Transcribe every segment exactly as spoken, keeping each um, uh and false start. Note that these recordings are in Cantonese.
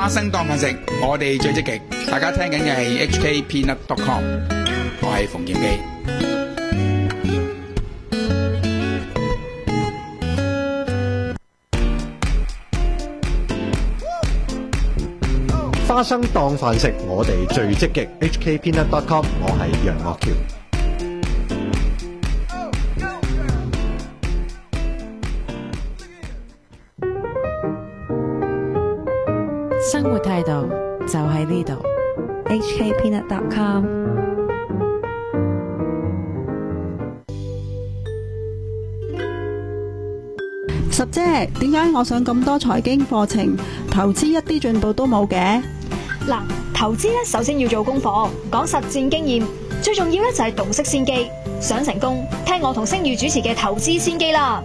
花生當飯食，我哋最積極。大家聽緊嘅係 H K Peanut dot com， 我係馮劍基。 花生當飯食，我哋最積極。H K Peanut dot com， 我係楊岳橋。 生活態度就喺呢度。 H K Peanut dot com。 十姐，點解我上咁多財經課程，投資一啲進步都冇嘅？ 嗱，投資咧首先要做功課，講實戰經驗，最重要咧就係洞悉先機。想成功，聽我同星宇主持嘅投資先機啦。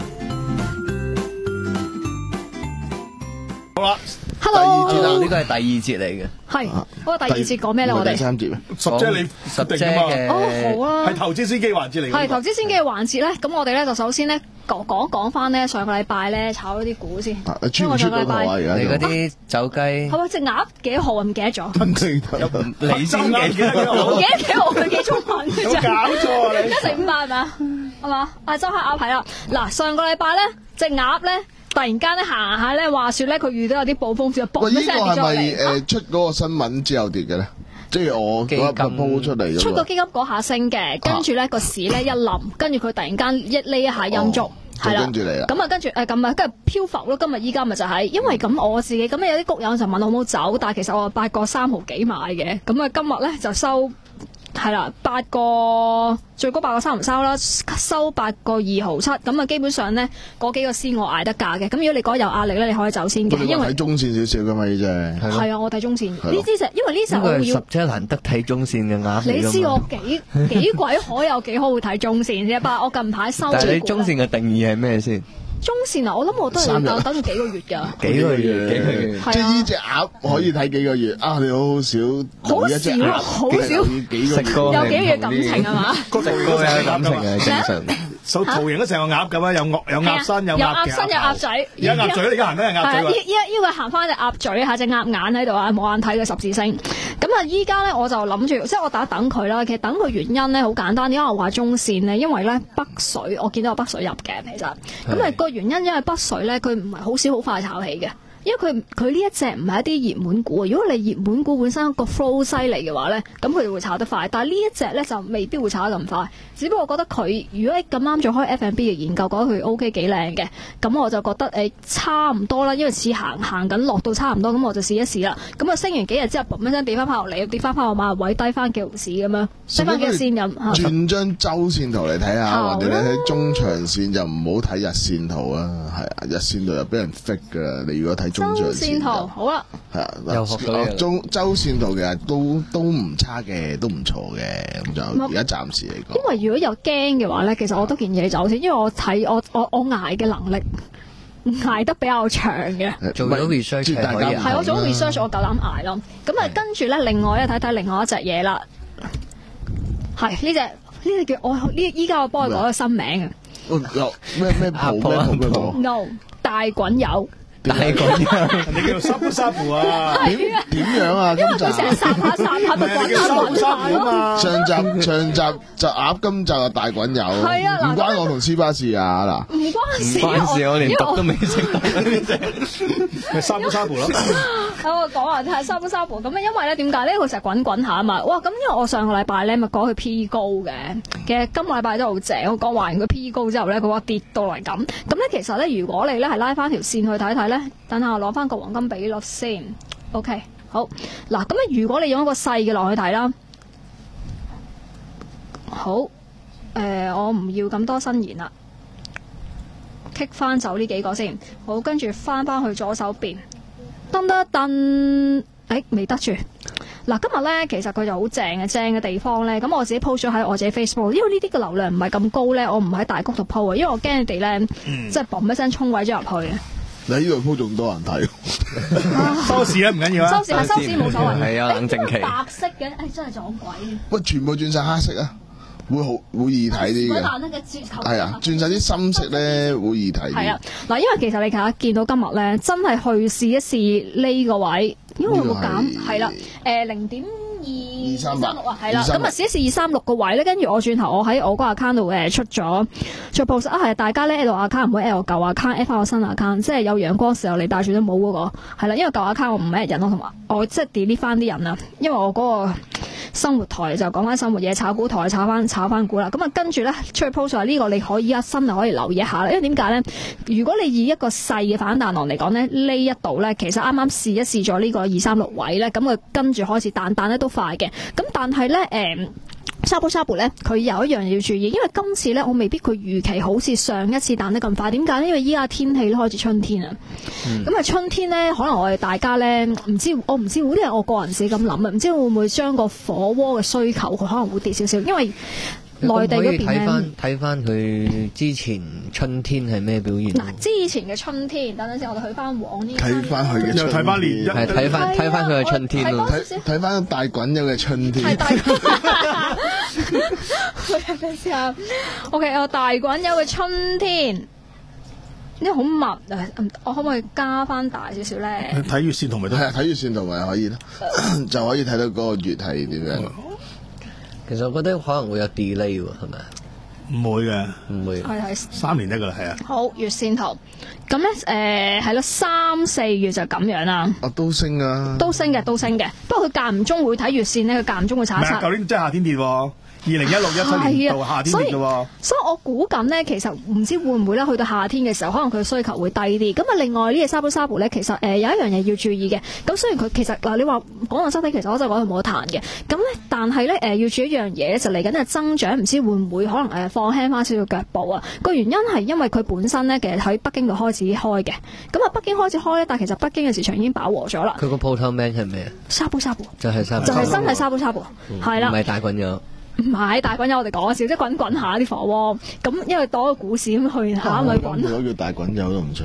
好啦 ，Hello， 第二節啦，呢個係第二節嚟嘅。 係，嗰個第二節講咩咧？我哋第三節，十姐你十姐嘅哦好啊， 係投資先機環節嚟嘅。 係投資先機嘅環節咧，咁我哋咧就首先咧講講講翻咧上個禮拜咧炒咗啲股先。 出唔出嗰個啊？而家你嗰啲走雞係咪隻鴨幾號啊？唔記得咗。 你先記得唔記得幾號？佢幾中文嘅有搞錯啊！你一成五萬係嘛？係嘛？啊周黑鴨係啦。嗱上個禮拜咧隻鴨咧。突然間咧行下咧，話說咧佢遇到有啲暴風雪，嘣一聲跌咗嚟。喂，呢個係咪誒出嗰個新聞之後跌嘅咧？即係我嗰一鋪出嚟。出個基金嗰下升嘅，跟住咧個市咧一冧，跟住佢突然間一呢一下陰燭，係啦。跟住嚟啦。咁啊，跟住誒咁啊，跟住漂浮咯。今日依家咪就係，因為咁我自己咁有啲谷友就問我好唔好走，但係其實我八個三毫幾買嘅，咁啊今日咧就收。係啦，八個最高八個三唔收啦，收八個二毫七，咁啊基本上咧嗰幾個先我捱得價嘅，咁如果你覺得有壓力咧，你可以走先嘅，因為睇中線少少噶嘛呢隻，係啊，我睇中線呢支隻，因為呢隻我要十隻難得睇中線嘅鴨，你知我幾幾鬼可有幾可會睇中線啫？但係我近排收，但係你中線嘅定義係咩先？中線啊，我諗我都係要等幾個月㗎，幾個月，幾個月，即係呢隻鴨可以睇幾個月啊！你好少，好少，好少，食過有幾個月感情係嘛？食過有感情係正常。手圖形都成個鴨咁啊，有鴨有鴨身有鴨身有鴨嘴，而家鴨嘴你而家行緊係鴨嘴喎。依依依個行翻隻鴨嘴嚇，隻鴨眼喺度啊，冇眼睇嘅十字星。咁啊，依家咧我就諗住，即係我等一等佢啦。其實等佢原因咧好簡單，點解我話中線咧？因為咧北水，我見到有北水入嘅其實。咁啊個原因因為北水咧，佢唔係好少好快炒起嘅。因為佢佢呢一隻唔係一啲熱門股，如果你熱門股本身個 flow 犀利嘅話咧，咁佢哋會炒得快。但係呢一隻咧就未必會炒得咁快。只不過我覺得佢如果你咁啱做開 F and B 嘅研究，覺得佢 O K 幾靚嘅，咁我就覺得誒、欸、差唔多啦。因為似行行緊落到差唔多，咁我就試一試啦。咁啊升完幾日之後，嘣一聲跌翻翻落嚟，跌翻翻我買位低翻幾毫市咁樣，低翻幾個線咁。轉張周線圖嚟睇下，或者你睇中長線就唔好睇日線圖啊。係啊，日線圖又俾人 fake 噶啦。你如果睇中長線圖好啦，係啊，又學到嘢。中周線圖其實都都唔差嘅，都唔錯嘅，咁就而家暫時嚟講。因為如果有驚嘅話咧，其實我都建議你走先，因為我睇我我我捱嘅能力捱得比較長嘅。做咗 research 係係我做咗 research，我夠膽捱咯。咁啊，跟住咧，另外咧睇睇另外一隻嘢啦，係呢隻呢隻叫我呢依家我幫佢改個新名啊。咩咩鋪咩鋪咩鋪 ？No 大滾油。大滾油，人哋叫做沙布沙布啊！點點樣啊？因為佢成日殺下殺下咪滾下滾下咯。上集上集就鴨，今集就大滾油。係啊，唔關我同斯巴事啊嗱。唔關事，唔關事，我連讀都未識讀呢隻。係沙布沙布咯。我講話係沙布沙布咁啊，因為咧點解咧？佢成日滾滾下啊嘛。哇！咁因為我上個禮拜咧咪講佢 P 高嘅，其實今個禮拜都好正。我講完佢 P 高之後咧，佢話跌到嚟咁。咁咧其實咧，如果你咧係拉翻條線去睇睇。等下我攞翻個黃金比率先 ，OK， 好嗱，咁咧如果你用一個細嘅落去睇啦，好，誒、呃，我唔要咁多新言啦 ，kick 翻走呢幾個先，好，跟住翻翻去左手邊，噔噔噔，誒，未得住。嗱，今日咧其實佢就好正嘅，正嘅地方咧，咁我自己 post 咗喺我自己 Facebook，因為呢啲嘅流量唔係咁高咧，我唔喺大谷度 po 啊，因為我驚你哋咧，即係嘣一聲衝位咗入去。你呢度鋪仲多人睇，收視咧唔緊要啊，收視係收視冇所謂，係啊，冷靜期。白色嘅，誒真係撞鬼嘅。喂，全部轉晒黑色啊，會好會易睇啲嘅。係啊，轉晒啲深色咧會易睇啲。係啊，嗱，因為其實你睇下見到今日咧，真係去試一試呢個位， 因為有冇減係啦，誒零點二三六啊，係啦，咁啊試一試二三六個位咧，跟住我轉頭我喺我個 account 度誒出咗再 post 啊，係大家咧 L account 唔好 L 舊 account add 翻個新 account， 即係有陽光時候你戴住都冇嗰個係啦，因為舊 account 我唔 add 人咯，同埋我即係 delete 翻啲人啊，因為我嗰個生活台就講翻生活嘢，炒股台炒翻炒翻股啦，咁啊跟住咧出去 post 話呢個你可以一新就可以留意一下啦，因為點解咧？如果你以一個細嘅反彈浪嚟講咧，呢一度咧其實啱啱試一試咗呢個二三六位咧，咁佢跟住開始彈彈咧都快嘅，咁但係咧誒。沙布沙布咧，佢有一樣要注意，因為今次咧我未必佢預期好似上一次彈得咁快。點解咧？因為依家天氣咧開始春天啊，咁啊、嗯、春天咧，可能我哋大家咧唔知，我唔知，呢啲係我個人自己咁諗啊，唔知會唔會將個火鍋嘅需求佢可能會跌少少，因為內地嗰邊咧睇翻睇翻佢之前春天係咩表現？ 嗱，之前嘅春天，等陣先，我哋去翻往呢睇翻佢嘅， 又睇翻年， 係睇翻睇翻佢嘅春天咯， 睇睇翻大滾友嘅春天。 係大咩事啊 ？OK， 有大滾友嘅春天，呢個好密啊！我可唔可以加翻大少少咧？ 睇月線圖咪得， 係啊，睇月線圖咪可以咯，就可以睇到嗰個月係點樣。 其實我覺得可能會有 delay 喎，係咪？ 唔會嘅， 唔會。 係係三年得噶啦，係啊。 好，月線圖，咁咧誒係咯，三四月就咁樣啦。 啊，都升啊！ 都升嘅，都升嘅。不過佢間唔中會睇月線咧，佢間唔中會查一查。 唔係，舊年真係夏天跌喎。二零一六一七年度夏天跌嘅喎， 所以我估緊咧，其實唔知會唔會咧，去到夏天嘅時候，可能佢需求會低啲。咁啊，另外呢隻沙布沙布咧，其實誒、呃、有一樣嘢要注意嘅。咁雖然佢其實嗱，你話講到身體，其實我真係講佢冇得彈嘅。咁咧，但係咧誒要注意一樣嘢，就嚟緊嘅增長，唔知會唔會可能誒放輕翻少少腳步啊？個原因係因為佢本身咧，其實喺北京度開始開嘅。咁啊，北京開始開咧，但係其實北京嘅市場已經飽和咗啦。 佢個鋪頭名係咩啊？ 沙布沙布就係沙布， 就係真係沙布沙布，係啦、嗯， 唔係大滾友。 唔係大滾友，我哋講笑，即係滾滾下啲火鍋。咁因為當個股市咁去下咪滾。 如果叫大滾友都唔錯。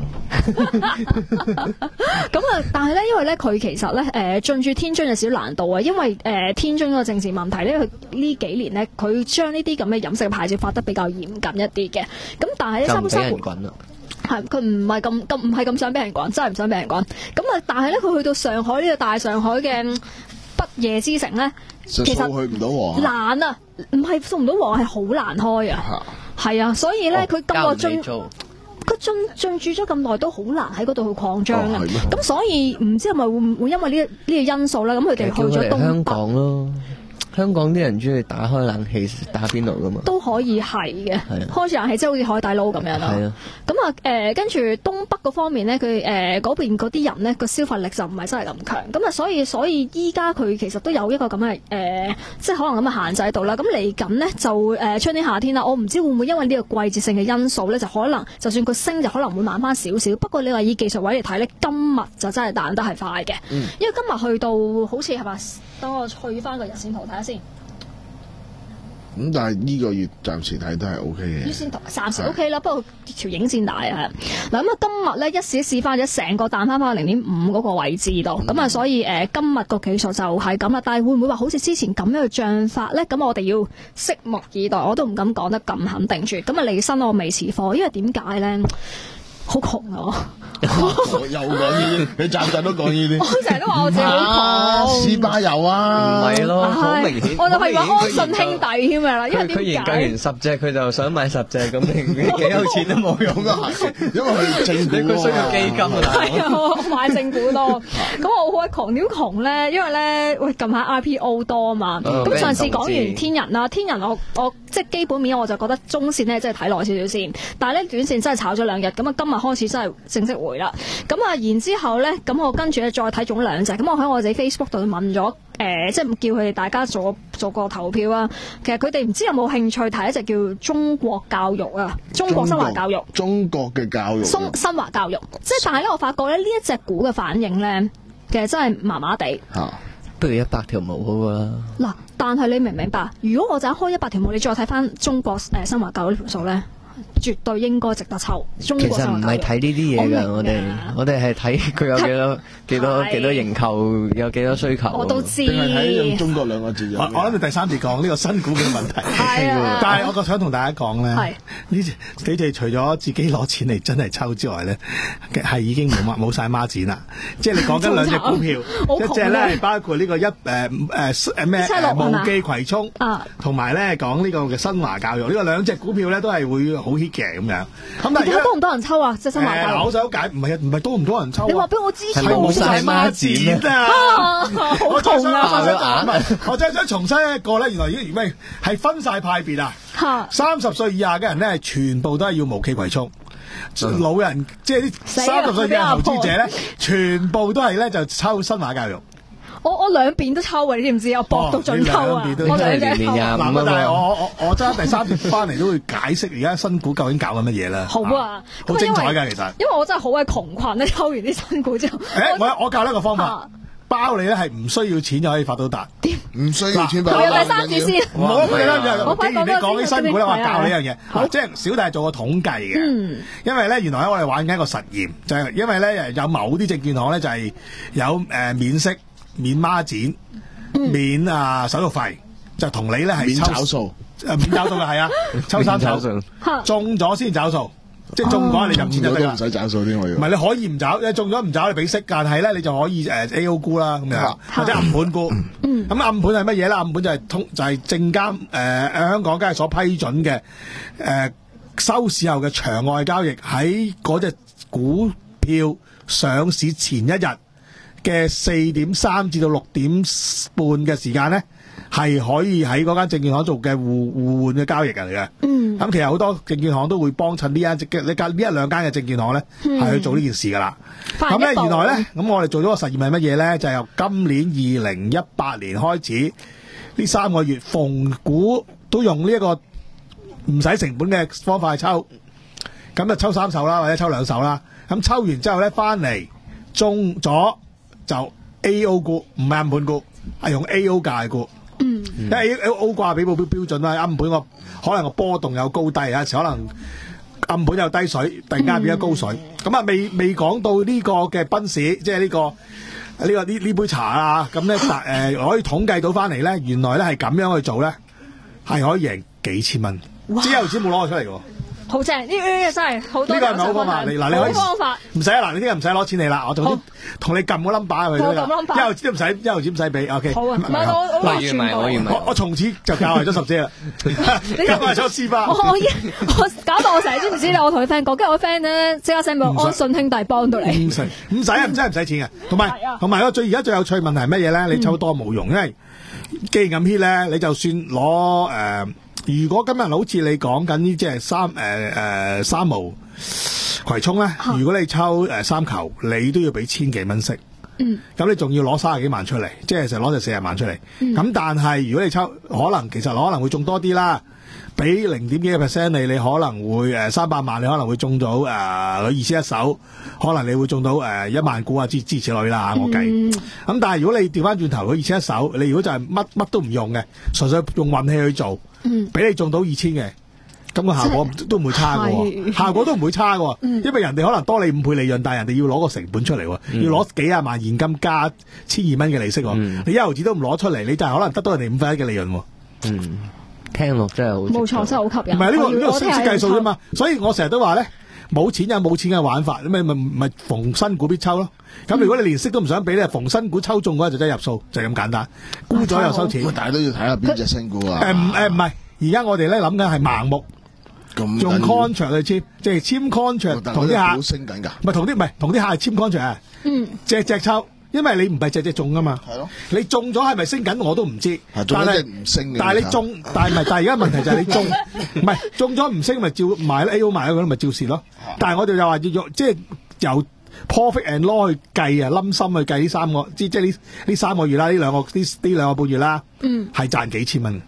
咁啊，但係咧，因為咧佢其實咧誒進駐天津有少少難度啊，因為誒、呃、天津個政治問題咧，佢呢幾年咧佢將呢啲咁嘅飲食牌照發得比較嚴謹一啲嘅。咁但係咧沙布沙布係佢唔係咁咁唔係咁想俾人滾，真係唔想俾人滾。咁啊，但係咧佢去到上海呢個大上海嘅不夜之城咧。 其實去唔到黃難啊，唔係送唔到黃係好難開啊，係啊，所以咧佢咁個進佢進進駐咗咁耐都好難喺嗰度去擴張啊，咁、哦、所以唔知係咪會唔會因為呢呢個因素咧，咁佢哋去咗東北香港咯。香港啲人中意打開冷氣打邊爐噶嘛，都可以係嘅，開住冷氣即係好似海底撈咁樣啦。咁啊誒，跟住東北嗰方面咧，佢誒嗰邊嗰啲人咧個消費力就唔係真係咁強，咁啊所以所以依家佢其實都有一個咁嘅誒，即係可能咁嘅限制喺度啦。咁嚟緊咧就誒、呃、春天夏天啦，我唔知會唔會因為呢個季節性嘅因素咧，就可能就算佢升就可能會慢翻少少。不過你話以技術位嚟睇咧，今日就真係彈得係快嘅，嗯、因為今日去到好似係咪？等我去翻個日線圖睇下先。 咁、嗯、但係呢個月暫時睇都係 O K 嘅。月線圖暫時 O K 啦，不過條影線大啊。嗱咁啊，今日咧一試一試翻咗成個彈翻翻零點五嗰個位置度，咁啊、嗯，所以誒、呃、今日個技術就係咁啦。但係會唔會話好似之前咁樣嘅漲法咧？咁我哋要拭目以待，我都唔敢講得咁肯定住。咁啊，離身我未持貨，因為點解咧？好窮啊！ 又講呢啲，你集集都講呢啲。 我成日都話我自己好窮。 斯巴有啊， 唔係咯，好明顯。 我就係話安信兄弟添啊啦，因為點解？ 佢研究完十隻，佢就想買十隻，咁你幾有錢都冇用啊！ 因為佢正股， 佢需要基金啊！ 係啊，我買正股多。咁我好鬼窮，點窮咧？因為咧，喂，近排 I P O 多啊嘛。咁上次講完天人啦，天人我我即係基本面我就覺得中線咧，即係睇耐少少先。但係咧短線真係炒咗兩日，咁啊今日開始真係正式回啦。咁啊，然之後咧，咁我跟住咧再睇中兩隻。咁我喺我自己 Facebook 度問咗，誒、呃，即係叫佢哋大家做做個投票啊。其實佢哋唔知有冇興趣睇一隻叫中國教育啊，中國新華教育， 中國嘅教育， 新新華教育。即係但係咧，我發覺咧呢一隻股嘅反應咧，其實真係麻麻地。 啊，不如一百條毛好過啦。嗱， 但係你明唔明白？如果我就開一百條毛，你再睇翻中國誒、呃、新華教育呢條數咧？ 絕對應該值得抽。中國其實唔係睇呢啲嘢㗎，我哋我哋係睇佢有幾多幾多幾多認購，有幾多需求。 我都知。 定係睇用中國兩個字？ 我我諗你第三節講呢個新股嘅問題。但係我想同大家講咧，呢你哋除咗自己攞錢嚟真係抽之外咧，係已經冇乜冇曬孖展啦。即係你講緊兩隻股票，一隻咧係包括呢個一誒誒誒咩無記葵涌，同埋咧講呢個嘅新華教育，呢個兩隻股票咧都係會好 hit 嘅咁樣。咁但係而家多唔多人抽啊？即係新華教育。 我想解唔係唔係多唔多人抽？ 你話俾我知， 係冇曬孖展啊！ 好痛啊！ 我真係想重申一個咧，原來已經喂係分晒派別啊！三十歲以下嘅人咧，全部都係要無記葵涌。老人即係啲三十歲以下投資者咧，全部都係咧就抽新華教育。 我我兩邊都抽啊！你知唔知？我搏到盡抽啊！我兩隻抽。 嗱，但係我我我揸第三節翻嚟都會解釋而家新股究竟搞緊乜嘢啦。 好啊， 好精彩㗎其實。 因為我真係好鬼窮困咧，抽完啲新股之後。 誒，我我教呢個方法。包你咧係唔需要錢就可以發到達， 唔需要錢。 我有第三節先， 唔好記得。既然你講起新股咧，我教呢樣嘢，即係小弟係做過統計嘅。因為咧，原來咧我哋玩緊一個實驗，就係因為咧有某啲證券行咧就係有誒免息、免孖展、免啊手續費，就同你咧係免找數， 誒免找數嘅係啊，抽三手，中咗先找數。即係中咗你就唔錢就得啦， 唔使找數添我要。 唔係你可以唔找，你中咗唔找你俾息，但係咧你就可以誒 A O 沽啦咁樣，或者暗盤沽。咁暗盤係乜嘢咧？暗盤就係通就係證監誒香港交易所批准嘅誒收市後嘅場外交易，喺嗰隻股票上市前一日嘅四點三至到六點半嘅時間咧，係可以喺嗰間證券行做嘅互互換嘅交易嚟嘅。嗯，咁其實好多證券行都會幫襯呢間嘅呢間呢一兩間嘅證券行咧，係、嗯、去做呢件事噶啦。咁咧原來咧，咁我哋做咗個實驗係乜嘢咧？就係、由今年二零一八年開始，呢三個月逢股都用呢一個唔使成本嘅方法去抽，咁就抽三手啦，或者抽兩手啦。咁抽完之後咧，翻嚟中咗就 A O 股，唔係暗盤股，係用 A O 價股。嗯，因為 A O 掛比報標標準啦，暗盤個可能個波動有高低，有時可能暗盤有低水，突然間變咗高水。咁啊、嗯，未未講到呢個嘅賓士，即係呢、這個呢、這個呢呢杯茶啊，咁咧誒可以統計到翻嚟咧，原來咧係咁樣去做咧，係可以贏幾千蚊，之後先冇攞出嚟嘅。 好正，呢呢真係好多。 呢個係咪好方法？你嗱，你可以方法唔使啊！嗱，你聽日唔使攞錢你啦，我總之同你撳個 number 去。 我撳 number， 一毫子都唔使，一毫子唔使俾。O K。 好啊，唔係我我完全我我從此就教壞咗十姐啦，教壞咗師爸。 我我我搞到我成日知唔知咧？我同佢 friend 講，跟住我 friend 咧即刻 send 俾我安信兄弟幫到你。唔使唔使啊！唔真係唔使錢嘅。同埋同埋個最而家最有趣問題係乜嘢咧？你抽多冇用，因為既然咁 hit 咧，你就算攞誒。如果今日好似你講緊呢，即係三誒誒三毛葵涌咧，如果你抽誒三球，你都要俾千幾蚊息。嗯，咁你仲要攞三十幾萬出嚟，即係成攞就四十萬出嚟。咁、嗯、但係如果你抽，可能其實可能會中多啲啦，俾零點幾個 percent 你，你可能會誒三百萬，你可能會中到誒二千一手，可能你會中到誒一萬股啊，支支持類啦，我計。咁、嗯、但係如果你調翻轉頭，佢二千一手，你如果就係乜乜都唔用嘅，純粹用運氣去做。嗯，俾你中到二千嘅，咁個效果都唔會差嘅，效果都唔會差嘅，嗯、因為人哋可能多你五倍利潤，但係人哋要攞個成本出嚟，嗯、要攞幾廿萬現金加千二蚊嘅利息，嗯、你一毫子都唔攞出嚟，你就係可能得到人哋五分一嘅利潤。 嗯，聽落真係好， 冇錯，真係好吸引。 唔係呢個呢、呢個識計數啫嘛，所以我成日都話咧，冇錢有冇錢嘅玩法，咪咪咪逢新股必抽咯。咁如果你連息都唔想俾咧，逢新股抽中嗰日就真係入數，就係咁簡單。沽咗又收錢。 但係都要睇下邊隻新股啊。 誒唔誒唔係，而家我哋咧諗緊係盲目，用 contract 去簽，即係簽 contract 同啲客升緊㗎。 唔係同啲唔係同啲客簽 contract 啊。嗯。隻隻抽，因為你唔係隻隻中㗎嘛。係咯。你中咗係咪升緊我都唔知。 係中咗唔升嘅。 但係你中，但係唔係？但係而家問題就係你中，唔係中咗唔升咪照賣 A O 賣咗佢咪照蝕咯。但係我哋又話要用，即係由 profit and loss 去計啊，冧心去計呢三個，即即係呢呢三個月啦，呢兩個呢呢兩個半月啦，嗯，係賺幾千蚊。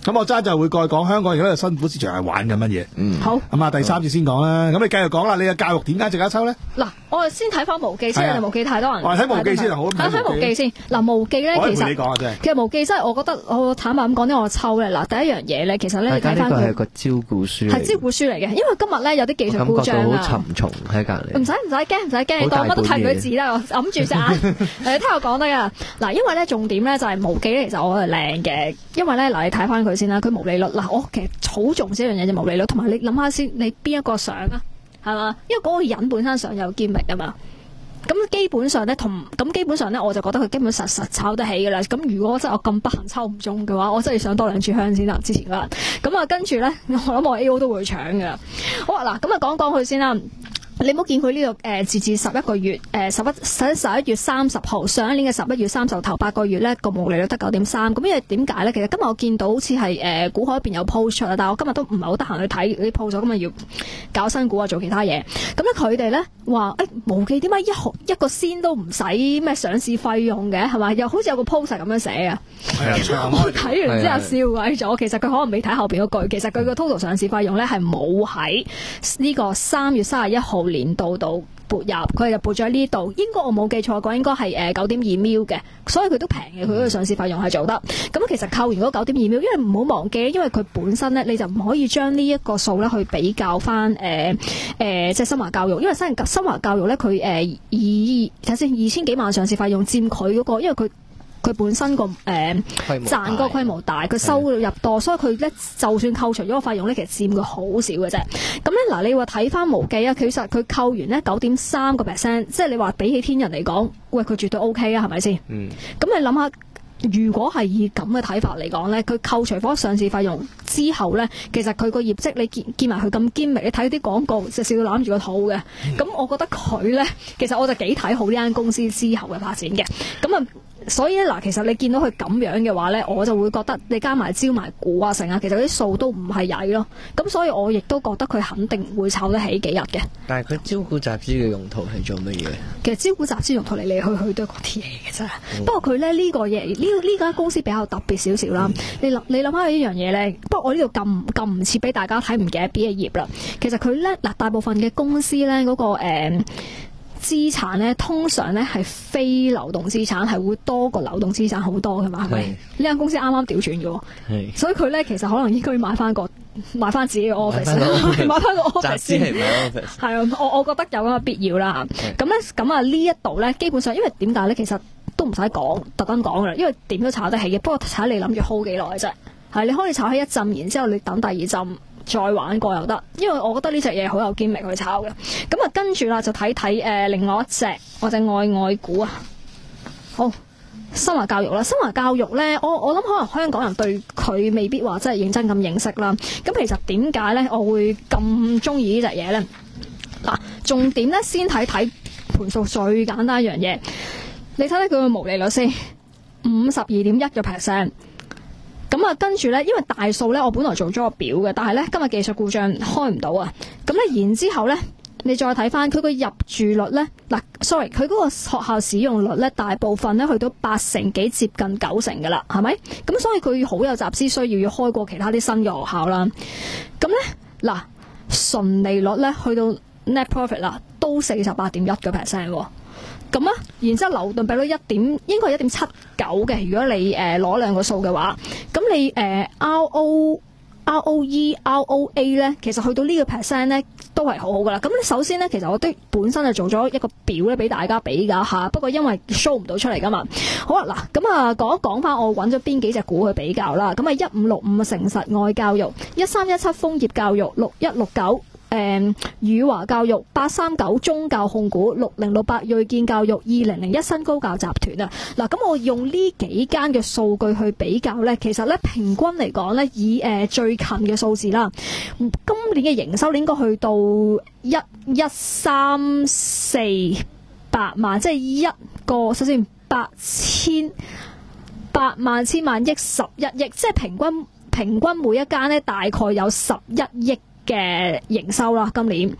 咁我真係就會過去講香港而家嘅辛苦市場係玩緊乜嘢。 嗯， 好。 咁啊，第三節先講啦。咁你繼續講啦。你嘅教育點解值得抽咧？ 嗱，我哋先睇翻無記先， 係啊無記太多人。 我哋睇無記先啊，好。 睇睇無記先。嗱，無記咧， 我可以其實陪你講啊，真係。 其實無記真係，我覺得我坦白咁講咧，我抽咧。嗱，第一樣嘢咧，其實咧，你睇翻佢係個招股書嚟， 係招股書嚟嘅。因為今日咧有啲技術故障啊。 好沉重喺隔離。 唔使唔使驚，唔使驚，你當乜都睇唔到字啦。我揞住隻眼，誒，聽我講得噶。嗱，因為咧重點咧就係無記咧，其實我係靚嘅。因為咧嗱，你睇翻佢先啦，佢毛利率嗱，我其實好重視一樣嘢就毛利率，同埋你諗下先，你邊一個相啊？係嘛？因為嗰個人本身上有堅力啊嘛。咁基本上咧，同咁基本上咧，我就覺得佢基本實實炒得起㗎啦。咁如果真係我咁不幸抽唔中嘅話，我真係想多兩炷香先啦。之前嗰日咁啊，跟住咧，我諗我 A O 都會搶㗎。好啊，嗱，咁啊講講佢先啦。你唔好見佢呢、這個誒截至十一個月誒十一十十一月三十號上一年嘅十一月三十號頭八個月咧個毛利率得九點三，咁因為點解咧？其實今日我見到好似係誒股海入邊有 post 出啦，但係我今日都唔係好得閒去睇啲 post，咁啊要搞新股啊做其他嘢。咁咧佢哋咧話誒無記點解一毫一個仙都唔使咩上市費用嘅係咪？又好似有個 post 咁樣寫啊。係啊，我睇完之後笑鬼咗。其實佢可能未睇後邊嗰句，其實佢個 total 上市費用咧係冇喺呢個三月三十一號年度度撥入，佢就撥咗喺呢度。應該我冇記錯嘅話，應該係誒九點二 mil 嘅，所以佢都平嘅。佢嗰個上市費用係做得。咁其實扣完嗰九點二 mil，因為唔好忘記，因為佢本身咧你就唔可以將呢一個數咧去比較翻誒誒即係新華教育，因為新新華教育咧佢誒二睇先二千幾萬上市費用佔佢嗰個，因為佢。佢本身個誒、呃、賺嗰個規模大，佢收入多，所以佢咧就算扣除咗個費用咧，其實佔佢好少嘅啫。咁咧嗱，你話睇翻無記啊，其實佢扣完咧九點三個 percent，即係你話比起天人嚟講，喂佢絕對 O K 啊，係咪先？嗯。咁你諗下，如果係以咁嘅睇法嚟講咧，佢扣除咗上市費用之後咧，其實佢個業績你見見埋佢咁堅明，你睇啲廣告就笑到攬住個肚嘅。咁、嗯、我覺得佢咧，其實我就幾睇好呢間公司之後嘅發展嘅。咁啊。所以咧嗱，其實你見到佢咁樣嘅話咧，我就會覺得你加埋招埋股啊成啊，其實啲數都唔係曳咯。咁所以我亦都覺得佢肯定會炒得起幾日嘅。 但係佢招股集資嘅用途係做乜嘢？其實招股集資用途嚟嚟去去都係嗰啲嘢嘅啫。嗯、不過佢咧呢、呢個嘢呢呢間公司比較特別少少啦。你諗你諗下呢樣嘢咧，不過我呢度撳撳唔切俾大家睇，唔記得邊一頁啦。其實佢咧嗱，大部分嘅公司咧嗰、嗰個誒。呃資產咧通常咧係非流動資產，係會多過流動資產好多㗎嘛，係咪？呢間公司啱啱調轉嘅喎，所以佢咧其實可能應該買翻個買翻自己嘅 office， 買翻個 office 先係 office。係啊，我我覺得有咁嘅必要啦。咁咧咁啊呢一度咧，基本上因為點解咧？其實都唔使講，特登講嘅，因為點都炒得起嘅。不過睇你諗住 hold 幾耐啫。係你可以炒起一陣，然之後你等第二陣。再玩過又得，因為我覺得呢隻嘢好有堅力去炒嘅。咁啊，跟住啦就睇睇誒另外一隻我隻愛愛股啊。好，新華教育啦，新華教育咧，我我諗可能香港人對佢未必話真係認真咁認識啦。咁其實點解咧我會咁中意呢隻嘢咧？嗱，重點咧先睇睇盤數最簡單一樣嘢，你睇睇佢嘅毛利率先，五十二點一個 percent。咁啊，跟住咧，因為大數咧，我本來做咗個表嘅，但係咧今日技術故障開唔到啊。咁咧，然之後咧，你再睇翻佢個入住率咧，嗱 ，sorry，佢嗰個學校使用率咧，大部分咧去到八成幾，接近九成噶啦，係咪？咁所以佢好有集資需要，要開過其他啲新嘅學校啦。咁咧，嗱，純利率咧去到 net profit 啦，都四十八點一個 percent 喎。咁啊，然之後流動比率一點，應該係一點七九嘅。如果你誒攞、呃、兩個數嘅話，咁你誒、呃、R O R O E R O A 咧，其實去到呢個 percent 咧都係好好噶啦。咁你首先咧，其實我都本身係做咗一個表咧俾大家比較下，不過因為 show 唔到出嚟噶嘛。好啊，嗱，咁啊講一講翻我揾咗邊幾隻股去比較啦。咁啊一五六五誠實愛教育，一三一七楓葉教育，六一六九。誒宇華教育，八三九中教控股，六零六八睿見教育，二零零一新高教集團啊。嗱，咁我用呢幾間嘅數據去比較咧，其實咧平均嚟講咧，以誒、呃、最近嘅數字啦，今年嘅營收應該去到一一三四八萬，即係一個首先八千八萬千萬億十一億，即係平均平均每一間咧大概有十一億嘅營收啦，今年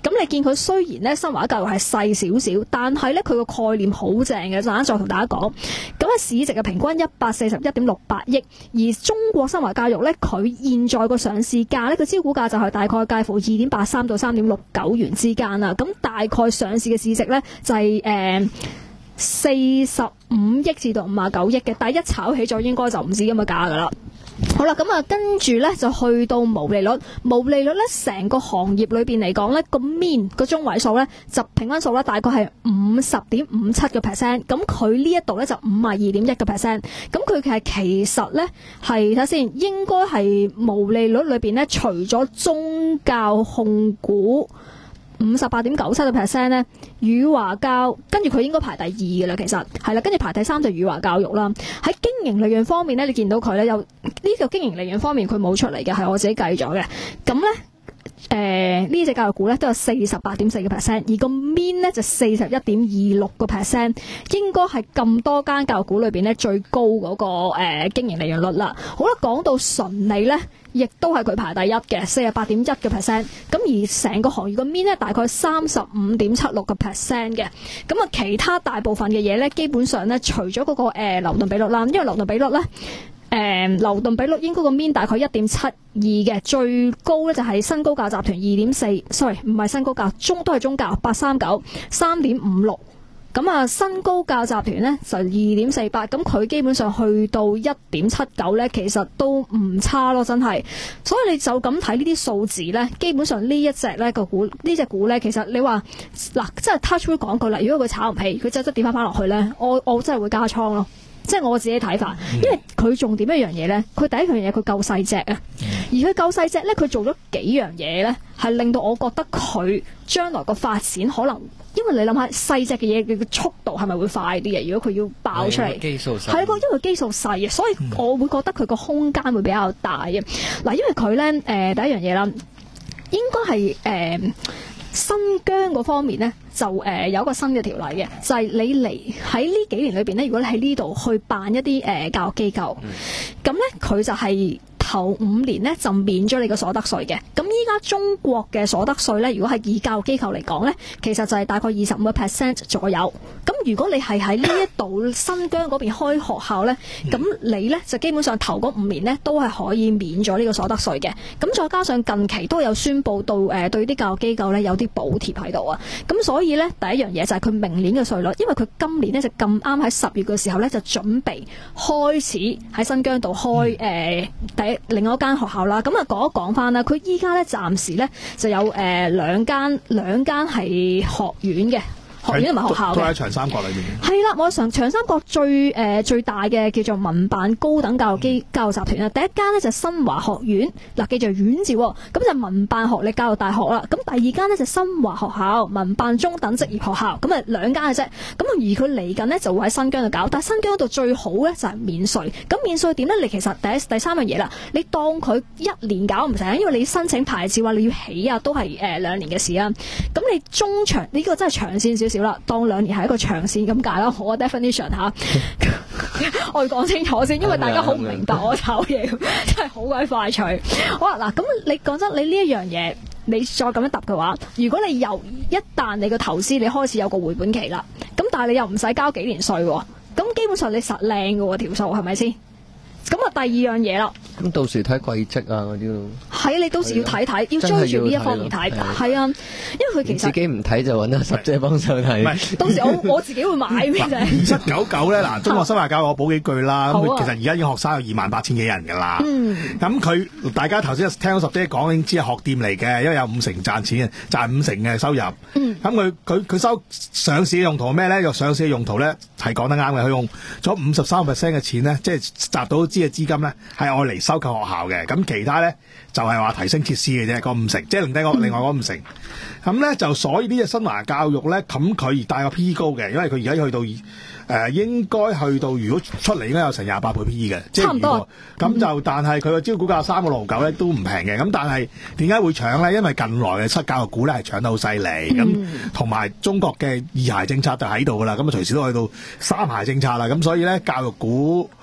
咁你見佢雖然咧新華教育係細少少，但係咧佢個概念好正嘅，陣間再同大家講。咁啊市值嘅平均一百四十一點六八億，而中國新華教育咧佢現在個上市價咧，個招股價就係大概介乎二點八三到三點六九元之間啦。咁大概上市嘅市值咧就係誒四十五億至到五十九億嘅，但係一炒起咗應該就唔止咁嘅價噶啦。好啦，咁啊，跟住咧就去到毛利率，毛利率咧成個行業裏邊嚟講咧個 mean 個中位數咧就平均數咧大概係五十點五七個 percent， 咁佢呢一度咧就五十二點一個 percent， 咁佢係其實咧係睇下先，應該係毛利率裏邊咧除咗中教控股五十八點九七個 percent 咧，宇華教跟住佢應該排第二嘅啦，其實係啦，跟住排第三就宇華教育啦。喺經營利潤方面咧，你見到佢咧有呢、這個經營利潤方面佢冇出嚟嘅，係我自己計咗嘅。咁咧誒呢隻教育股咧都有四十八點四個 percent， 而個 mean 咧就四十一點二六個 percent， 應該係咁多間教育股裏邊咧最高嗰、那個誒、呃、經營利潤率啦。好啦，講到純利咧，亦都係佢排第一嘅，四十八點一個 percent。咁而成個行業個 mean 咧，大概三十五點七六個 percent 嘅。咁啊，其他大部分嘅嘢咧，基本上咧，除咗嗰、那個誒、呃、流動比率啦，因為流動比率咧，誒、呃、流動比率應該個 mean 大概一點七二嘅，最高咧就係新高教集團二點四，sorry 唔係新高教，中都係中教八三九三點五六。咁啊，新高教集團咧就二點四八，咁佢基本上去到一點七九咧，其實都唔差咯，真係。所以你就咁睇呢啲數字咧，基本上呢一隻咧個股，呢隻股咧，其實你話嗱，即係 touch wood 講句啦，如果佢炒唔起，佢真係跌翻翻落去咧，我我真係會加倉咯。即係我自己睇法，因為佢重點一樣嘢咧，佢第一樣嘢佢夠細隻啊，而佢夠細隻咧，佢做咗幾樣嘢咧，係令到我覺得佢將來個發展可能，因為你諗下細隻嘅嘢嘅速度係咪會快啲嘅？如果佢要爆出嚟， 基數細， 係個因為基數細啊，所以我會覺得佢個空間會比較大嘅。嗱，因為佢咧誒第一樣嘢啦，應該係誒。呃新疆嗰方面咧，就誒、呃、有一個新嘅條例嘅，就係、是、你嚟喺呢幾年裏邊咧，如果你喺呢度去辦一啲誒、呃、教育機構，咁咧佢就係、是。頭五年咧就免咗你個所得稅嘅，咁依家中國嘅所得稅咧，如果係以教育機構嚟講咧，其實就係大概二十五個 percent 左右。咁如果你係喺呢一度新疆嗰邊開學校咧，咁你咧就基本上頭嗰五年咧都係可以免咗呢個所得稅嘅。咁再加上近期都有宣布到誒、呃、對啲教育機構咧有啲補貼喺度啊。咁所以咧第一樣嘢就係佢明年嘅稅率，因為佢今年咧就咁啱喺十月嘅時候咧就準備開始喺新疆度開誒、呃、第一。另外一間學校啦，咁啊講一講翻啦，佢依家咧暫時咧就有誒、呃、兩間兩間係學院嘅。學院同埋學校嘅， 都喺長三角裏面。 係啦，我上長三角最誒、呃、最大嘅叫做民辦高等教育機教育集團啦。第一間呢就新華學院，嗱記住院字，咁就民辦學歷教育大學啦。咁第二間呢就新華學校，民辦中等職業學校。咁啊兩間嘅啫。咁而佢嚟緊呢就會喺新疆度搞，但係新疆度最好咧就係免稅。咁免稅點咧？你其實第一第三樣嘢啦，你當佢一年搞唔成，因為你申請牌照啊，你要起啊，都係誒兩年嘅事啊。咁你中長呢、這個真係長線少少啦，當兩年係一個長線咁解啦。我 definition 吓，我要講清楚先，因為大家好唔明白我炒嘢，真係好鬼快脆。好啦，嗱，咁你講真，你呢一樣嘢，你再咁樣答嘅話，如果你由一旦你個投資你開始有個回本期啦，咁但係你又唔使交幾年稅，咁基本上你實靚嘅條數係咪先？咁啊，第二樣嘢啦。 咁到時睇季績啊嗰啲咯。係， 你到時要睇睇，要追住呢一方面睇。係啊，因為佢其實自己唔睇就揾阿十姐幫手睇。 到時我我自己會買咩啫？ 二七九九咧，嗱，中國新華教育我補幾句啦。咁、啊、其實而家已經學生有二萬八千幾人㗎啦。咁、嗯、佢大家頭先聽到十姐講已經知係學店嚟嘅，因為有五成賺錢，賺五成嘅收入。咁佢佢佢收上市嘅用途係咩咧？用上市嘅用途咧係講得啱嘅，佢用咗五十三 percent 嘅錢咧，即係集到資嘅資金咧係愛嚟收購學校嘅。咁其他咧就係、是、話提升設施嘅啫，嗰五成，即係另低個另外嗰五成。咁咧就所以呢隻新華教育咧，咁佢而帶個 P E 高嘅，因為佢而家去到誒、呃、應該去到如果出嚟應該有成廿八倍 P E 嘅，即係差唔多。咁就、嗯、但係佢個招股價三個六毫九咧都唔平嘅。咁但係點解會搶咧？因為近來嘅失教育股咧係搶得好犀利，咁同埋中國嘅二孩政策就喺度噶啦，咁啊隨時都去到三孩政策啦，咁所以咧教育股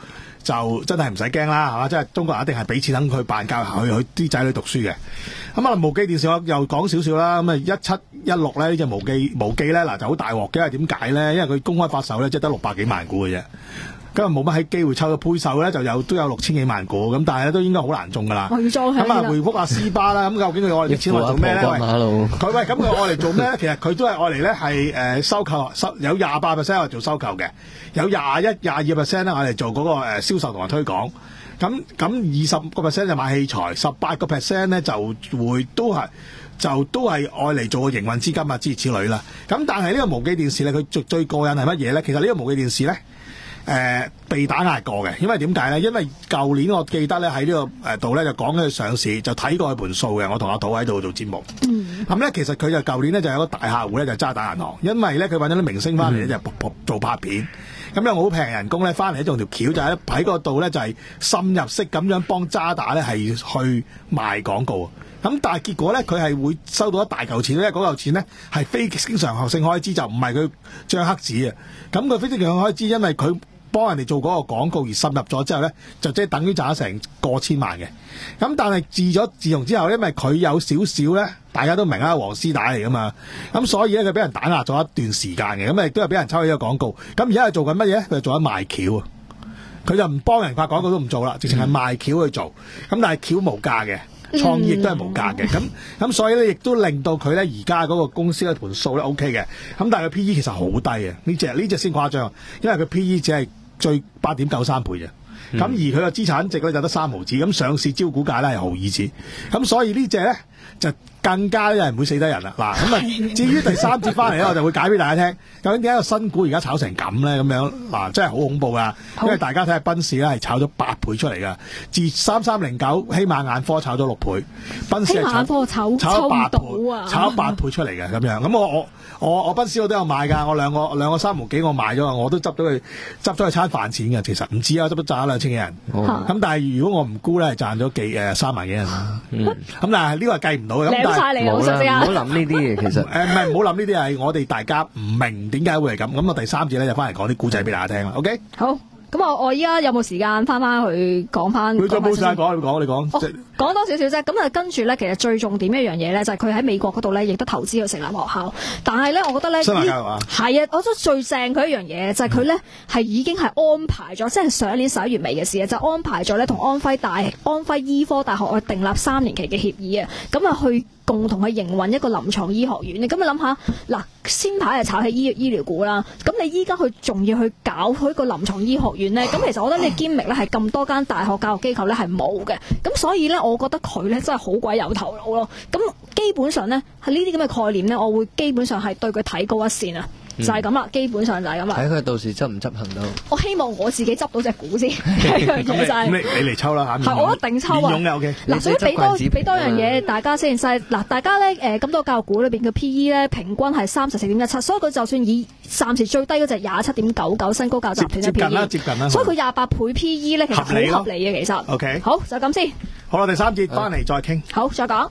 就真係唔使驚啦，係嘛？即係中國人一定係俾錢等佢辦教去佢啲仔女讀書嘅。咁啊，無記電視我又講少少啦。咁啊，一七一六咧呢隻無記無記咧嗱就好大鑊嘅，點解咧？因為佢公開發售咧，即係得六百幾萬股嘅啫。咁啊冇乜喺機會抽到配售咧，就有都有六千幾萬股，咁但係咧都應該好難中噶啦。咁啊，回覆阿斯巴啦，咁究竟佢愛嚟錢嚟做咩咧？佢喂，咁佢愛嚟做咩咧？其實佢都係愛嚟咧係誒收購，收有廿八 percent 係做收購嘅，有廿一、廿二 percent 咧愛嚟做嗰個誒銷售同埋推廣。咁咁二十個 percent 就買器材，十八個 percent 咧就會都係就都係愛嚟做個營運資金啊，諸如此類啦。咁但係呢個無記電視咧，佢最最過癮係乜嘢咧？其實呢個無記電視咧。誒、呃、被打壓過嘅，因為點解咧？因為舊年我記得咧喺呢個誒度咧就講緊佢上市，就睇過佢盤數嘅。我同阿土喺度做節目。嗯。咁咧其實佢就舊年咧就有個大客戶咧就渣打銀行，因為咧佢揾咗啲明星翻嚟咧就做拍片，咁咧好平人工咧翻嚟用條橋就喺喺嗰度咧就係深入式咁樣幫渣打咧係去賣廣告。咁但係結果咧，佢係會收到一大嚿錢咧，嗰嚿錢咧係非經常性開支，就唔係佢張黑紙啊。咁佢非經常性開支，因為佢幫人哋做嗰個廣告而滲入咗之後咧，就即係等於賺咗成過千萬嘅。咁但係自咗自從之後，因為佢有少少咧，大家都明啦，黃絲帶嚟噶嘛。咁所以咧，佢俾人打壓咗一段時間嘅。咁亦都係俾人抽起咗廣告。咁而家係做緊乜嘢？佢係做緊賣橋啊！佢就唔幫人拍廣告都唔做啦，直情係賣橋去做。咁但係橋無價嘅。創意亦都係無價嘅，咁咁所以咧，亦都令到佢咧而家嗰個公司嘅盤數咧 OK 嘅，咁但係佢 P E 其實好低啊，呢隻呢隻先誇張，因為佢 P E 只係最八點九三倍嘅，咁、嗯、而佢嘅資產值咧就得三毫子，咁上市招股價咧係毫二子，咁所以呢隻咧就更加咧係唔會死得人啦。嗱，咁啊至於第三節翻嚟咧，我就會解俾大家聽，究竟點解個新股而家炒成咁咧？咁樣嗱，真係好恐怖噶，因為大家睇下賓士咧係炒咗八倍出嚟噶，自三三零九希瑪眼科炒咗六倍，賓士係炒炒咗八倍，炒咗八倍出嚟嘅咁樣。咁我我我我賓士我都有買㗎，我兩個兩個三毫幾我買咗，我都執到佢執咗佢餐飯錢嘅。其實唔知啊，執都賺咗兩千幾人。咁、哦、但係如果我唔沽咧，係賺咗幾誒三萬幾人啦。咁、嗯、但係呢個係計唔到嘅。 冇啦，唔好諗呢啲嘢。其實誒唔係唔好諗呢啲係我哋大家唔明點解會係咁。咁我第三節咧就翻嚟講啲古仔俾大家聽啦。OK， 好。咁我我依家有冇時間翻翻去講翻？ 佢再冇時間講，你講你講。 哦，講多少少啫。咁啊，跟住咧，其實最重點一樣嘢咧，就係佢喺美國嗰度咧，亦都投資去成立學校。但係咧，我覺得咧， 新華教育啊， 係啊，我覺得最正佢一樣嘢就係佢咧係已經係安排咗，即係上年十一月尾嘅事啊，就安排咗咧同安徽大安徽醫科大學去訂立三年期嘅協議啊，咁啊去共同去營運一個臨床醫學院。你咁你諗下，嗱，先排係炒起醫醫療股啦，咁你依家佢仲要去搞佢個臨床醫學院咧，咁其實我覺得呢個 gimmick 咧係咁多間大學教育機構咧係冇嘅，咁所以咧，我覺得佢咧真係好鬼有頭腦咯。咁基本上咧係呢啲咁嘅概念咧，我會基本上係對佢睇高一線啊。就係咁啦，基本上就係咁啦。 睇佢到時執唔執行到。 我希望我自己執到隻股先，呢樣嘢就係。 咁你你嚟抽啦嚇。 係我一定抽啊。 面勇嘅 OK。 嗱，所以俾多俾多樣嘢大家先。就係嗱，大家咧誒咁多教育股裏邊嘅 P E 咧，平均係三十四點一七，所以佢就算以暫時最低嗰隻廿七點九九新高教集團嘅 P E， 接近啦，接近啦。 所以佢廿八倍 P E 咧，其實好合理嘅，其實。 OK。 好，就咁先。 好啦，第三節翻嚟再傾。 好，再講。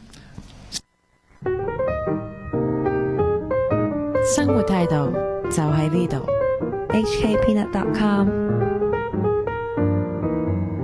生活態度就喺呢度。 H K Peanut dot com